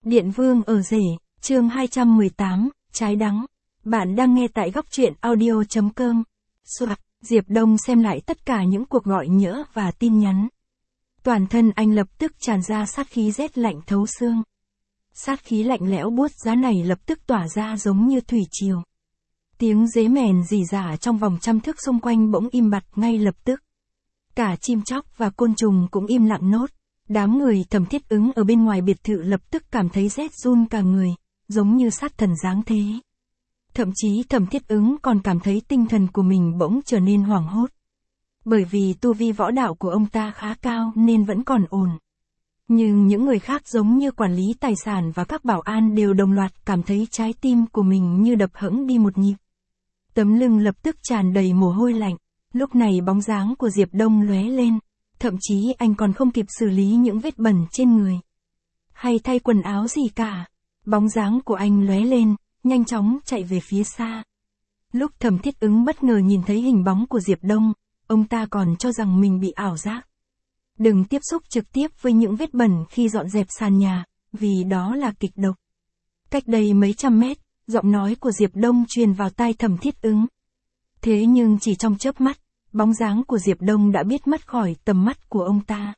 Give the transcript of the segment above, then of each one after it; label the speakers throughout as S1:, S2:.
S1: Điện Vương ở rể, chương 218, trái đắng. Bạn đang nghe tại góc truyện audio.com. Soạt, Diệp Đông xem lại tất cả những cuộc gọi nhỡ và tin nhắn. Toàn thân anh lập tức tràn ra sát khí rét lạnh thấu xương. Sát khí lạnh lẽo buốt giá này lập tức tỏa ra giống như thủy triều. Tiếng dế mèn rỉ rả trong vòng trăm thước xung quanh bỗng im bặt ngay lập tức. Cả chim chóc và côn trùng cũng im lặng nốt. Đám người Thẩm Thiết Ứng ở bên ngoài biệt thự lập tức cảm thấy rét run cả người, giống như sát thần giáng thế. Thậm chí Thẩm Thiết Ứng còn cảm thấy tinh thần của mình bỗng trở nên hoảng hốt. Bởi vì tu vi võ đạo của ông ta khá cao nên vẫn còn ổn. Nhưng những người khác giống như quản lý tài sản và các bảo an đều đồng loạt cảm thấy trái tim của mình như đập hẫng đi một nhịp. Tấm lưng lập tức tràn đầy mồ hôi lạnh, lúc này bóng dáng của Diệp Đông lóe lên. Thậm chí anh còn không kịp xử lý những vết bẩn trên người. Hay thay quần áo gì cả. Bóng dáng của anh lóe lên, nhanh chóng chạy về phía xa. Lúc Thẩm Thiết Ứng bất ngờ nhìn thấy hình bóng của Diệp Đông, ông ta còn cho rằng mình bị ảo giác. Đừng tiếp xúc trực tiếp với những vết bẩn khi dọn dẹp sàn nhà, vì đó là kịch độc. Cách đây mấy trăm mét, giọng nói của Diệp Đông truyền vào tai Thẩm Thiết Ứng. Thế nhưng chỉ trong chớp mắt, bóng dáng của Diệp Đông đã biết mất khỏi tầm mắt của ông ta.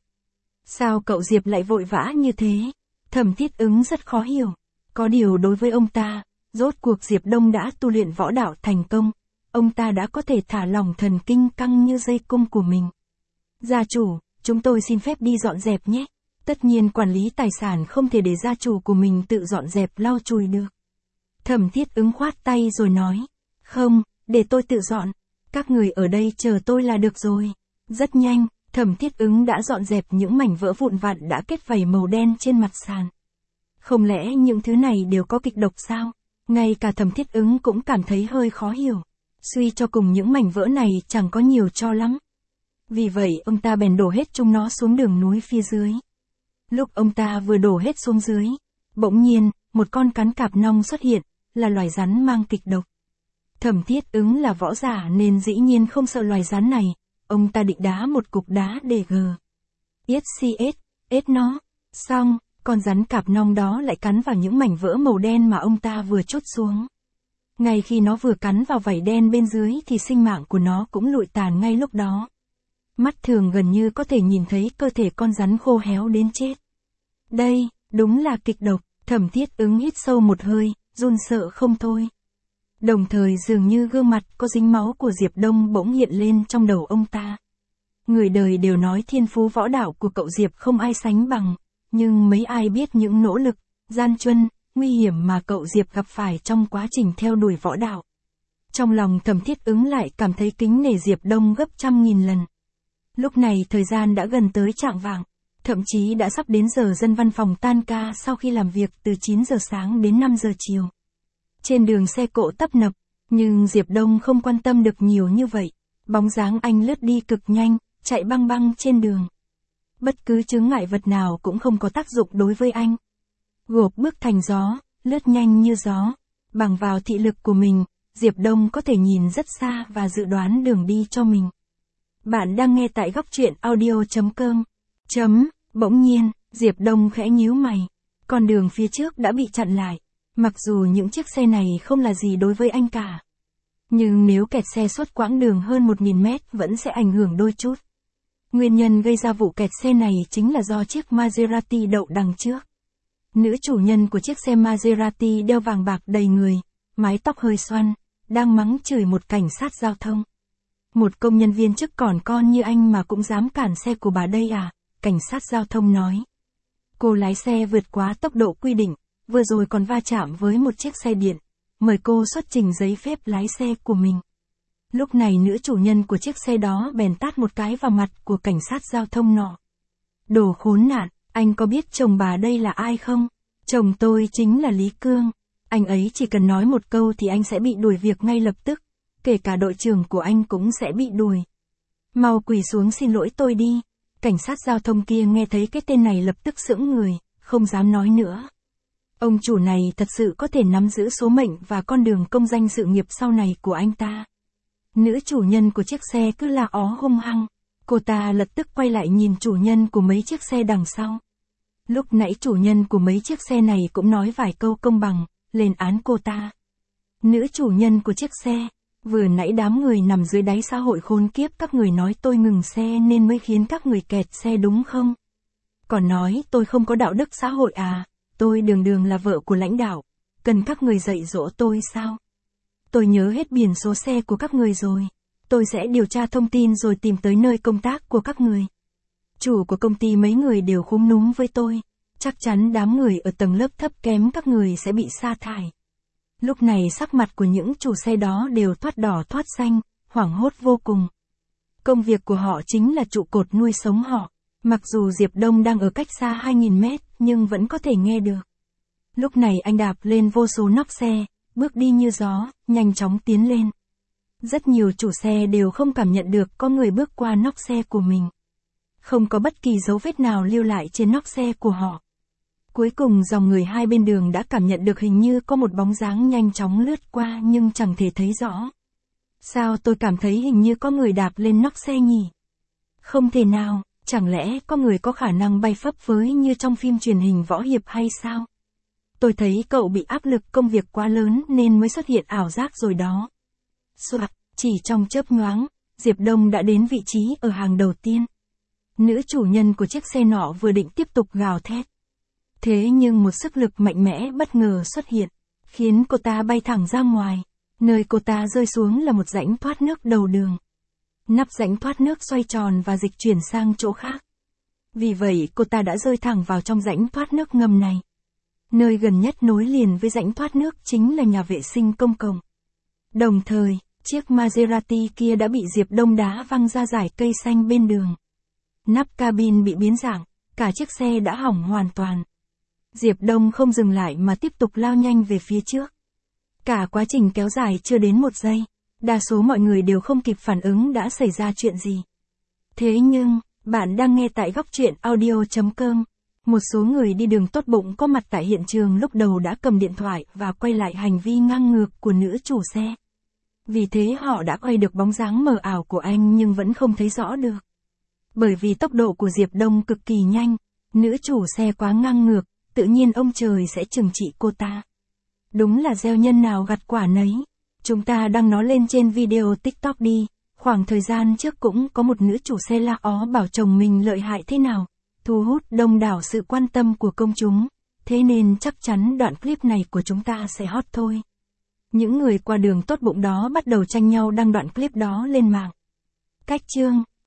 S1: Sao cậu Diệp lại vội vã như thế? Thẩm Thiết Ứng rất khó hiểu. Có điều đối với ông ta, rốt cuộc Diệp Đông đã tu luyện võ đạo thành công. Ông ta đã có thể thả lỏng thần kinh căng như dây cung của mình. Gia chủ, chúng tôi xin phép đi dọn dẹp nhé. Tất nhiên quản lý tài sản không thể để gia chủ của mình tự dọn dẹp lau chùi được. Thẩm Thiết Ứng khoát tay rồi nói. Không, để tôi tự dọn. Các người ở đây chờ tôi là được rồi. Rất nhanh, Thẩm Thiết Ứng đã dọn dẹp những mảnh vỡ vụn vặt đã kết vảy màu đen trên mặt sàn. Không lẽ những thứ này đều có kịch độc sao? Ngay cả Thẩm Thiết Ứng cũng cảm thấy hơi khó hiểu. Suy cho cùng những mảnh vỡ này chẳng có nhiều cho lắm. Vì vậy ông ta bèn đổ hết chúng nó xuống đường núi phía dưới. Lúc ông ta vừa đổ hết xuống dưới, bỗng nhiên, một con cắn cạp nong xuất hiện, là loài rắn mang kịch độc. Thẩm Thiết Ứng là võ giả nên dĩ nhiên không sợ loài rắn này, ông ta định đá một cục đá để gờ. Ết nó, xong, con rắn cạp nong đó lại cắn vào những mảnh vỡ màu đen mà ông ta vừa chốt xuống. Ngay khi nó vừa cắn vào vảy đen bên dưới thì sinh mạng của nó cũng lụi tàn ngay lúc đó. Mắt thường gần như có thể nhìn thấy cơ thể con rắn khô héo đến chết. Đây, đúng là kịch độc, Thẩm Thiết Ứng hít sâu một hơi, run sợ không thôi. Đồng thời dường như gương mặt có dính máu của Diệp Đông bỗng hiện lên trong đầu ông ta. Người đời đều nói thiên phú võ đạo của cậu Diệp không ai sánh bằng, nhưng mấy ai biết những nỗ lực, gian truân, nguy hiểm mà cậu Diệp gặp phải trong quá trình theo đuổi võ đạo. Trong lòng Thẩm Thiết Ứng lại cảm thấy kính nể Diệp Đông gấp trăm nghìn lần. Lúc này thời gian đã gần tới chạng vạng, thậm chí đã sắp đến giờ dân văn phòng tan ca sau khi làm việc từ 9 giờ sáng đến 5 giờ chiều. Trên đường xe cộ tấp nập, nhưng Diệp Đông không quan tâm được nhiều như vậy. Bóng dáng anh lướt đi cực nhanh, chạy băng băng trên đường. Bất cứ chướng ngại vật nào cũng không có tác dụng đối với anh. Gộp bước thành gió, lướt nhanh như gió. Bằng vào thị lực của mình, Diệp Đông có thể nhìn rất xa và dự đoán đường đi cho mình. Bạn đang nghe tại góc truyện audio.com. Bỗng nhiên, Diệp Đông khẽ nhíu mày. Con đường phía trước đã bị chặn lại. Mặc dù những chiếc xe này không là gì đối với anh cả. Nhưng nếu kẹt xe suốt quãng đường hơn 1.000 mét vẫn sẽ ảnh hưởng đôi chút. Nguyên nhân gây ra vụ kẹt xe này chính là do chiếc Maserati đậu đằng trước. Nữ chủ nhân của chiếc xe Maserati đeo vàng bạc đầy người, mái tóc hơi xoăn, đang mắng chửi một cảnh sát giao thông. Một công nhân viên chức còn con như anh mà cũng dám cản xe của bà đây à? Cảnh sát giao thông nói. Cô lái xe vượt quá tốc độ quy định. Vừa rồi còn va chạm với một chiếc xe điện, mời cô xuất trình giấy phép lái xe của mình. Lúc này nữ chủ nhân của chiếc xe đó bèn tát một cái vào mặt của cảnh sát giao thông nọ. Đồ khốn nạn, anh có biết chồng bà đây là ai không? Chồng tôi chính là Lý Cương. Anh ấy chỉ cần nói một câu thì anh sẽ bị đuổi việc ngay lập tức, kể cả đội trưởng của anh cũng sẽ bị đuổi. Mau quỳ xuống xin lỗi tôi đi. Cảnh sát giao thông kia nghe thấy cái tên này lập tức sững người, không dám nói nữa. Ông chủ này thật sự có thể nắm giữ số mệnh và con đường công danh sự nghiệp sau này của anh ta. Nữ chủ nhân của chiếc xe cứ la ó hung hăng. Cô ta lập tức quay lại nhìn chủ nhân của mấy chiếc xe đằng sau. Lúc nãy chủ nhân của mấy chiếc xe này cũng nói vài câu công bằng, lên án cô ta. Nữ chủ nhân của chiếc xe, vừa nãy đám người nằm dưới đáy xã hội khốn kiếp các người nói tôi ngừng xe nên mới khiến các người kẹt xe đúng không? Còn nói tôi không có đạo đức xã hội à, tôi đường đường là vợ của lãnh đạo, cần các người dạy dỗ tôi sao? Tôi nhớ hết biển số xe của các người rồi, tôi sẽ điều tra thông tin rồi tìm tới nơi công tác của các người. Chủ của công ty mấy người đều khúm núm với tôi, chắc chắn đám người ở tầng lớp thấp kém các người sẽ bị sa thải. Lúc này sắc mặt của những chủ xe đó đều thoát đỏ thoát xanh, hoảng hốt vô cùng. Công việc của họ chính là trụ cột nuôi sống họ. Mặc dù Diệp Đông đang ở cách xa 2.000 mét, nhưng vẫn có thể nghe được. Lúc này anh đạp lên vô số nóc xe, bước đi như gió, nhanh chóng tiến lên. Rất nhiều chủ xe đều không cảm nhận được có người bước qua nóc xe của mình. Không có bất kỳ dấu vết nào lưu lại trên nóc xe của họ. Cuối cùng dòng người hai bên đường đã cảm nhận được hình như có một bóng dáng nhanh chóng lướt qua nhưng chẳng thể thấy rõ. Sao tôi cảm thấy hình như có người đạp lên nóc xe nhỉ? Không thể nào, chẳng lẽ có người có khả năng bay phấp phới như trong phim truyền hình võ hiệp hay sao? Tôi thấy cậu bị áp lực công việc quá lớn nên mới xuất hiện ảo giác rồi đó. Soạt, chỉ trong chớp nhoáng, Diệp Đông đã đến vị trí ở hàng đầu tiên. Nữ chủ nhân của chiếc xe nọ vừa định tiếp tục gào thét. Thế nhưng một sức lực mạnh mẽ bất ngờ xuất hiện, khiến cô ta bay thẳng ra ngoài. Nơi cô ta rơi xuống là một rãnh thoát nước đầu đường. Nắp rãnh thoát nước xoay tròn và dịch chuyển sang chỗ khác. Vì vậy cô ta đã rơi thẳng vào trong rãnh thoát nước ngầm này. Nơi gần nhất nối liền với rãnh thoát nước chính là nhà vệ sinh công cộng. Đồng thời, chiếc Maserati kia đã bị Diệp Đông đá văng ra dải cây xanh bên đường. Nắp cabin bị biến dạng, cả chiếc xe đã hỏng hoàn toàn. Diệp Đông không dừng lại mà tiếp tục lao nhanh về phía trước. Cả quá trình kéo dài chưa đến 1 giây, đa số mọi người đều không kịp phản ứng đã xảy ra chuyện gì. Thế nhưng, bạn đang nghe tại góc truyện audio.com. Một số người đi đường tốt bụng có mặt tại hiện trường lúc đầu đã cầm điện thoại và quay lại hành vi ngang ngược của nữ chủ xe. Vì thế họ đã quay được bóng dáng mờ ảo của anh nhưng vẫn không thấy rõ được. Bởi vì tốc độ của Diệp Đông cực kỳ nhanh, nữ chủ xe quá ngang ngược, tự nhiên ông trời sẽ trừng trị cô ta. Đúng là gieo nhân nào gặt quả nấy. Chúng ta đăng nó lên trên video TikTok đi. Khoảng thời gian trước cũng có một nữ chủ xe la ó bảo chồng mình lợi hại thế nào, thu hút đông đảo sự quan tâm của công chúng. Thế nên chắc chắn đoạn clip này của chúng ta sẽ hot thôi. Những người qua đường tốt bụng đó bắt đầu tranh nhau đăng đoạn clip đó lên mạng. Cách chương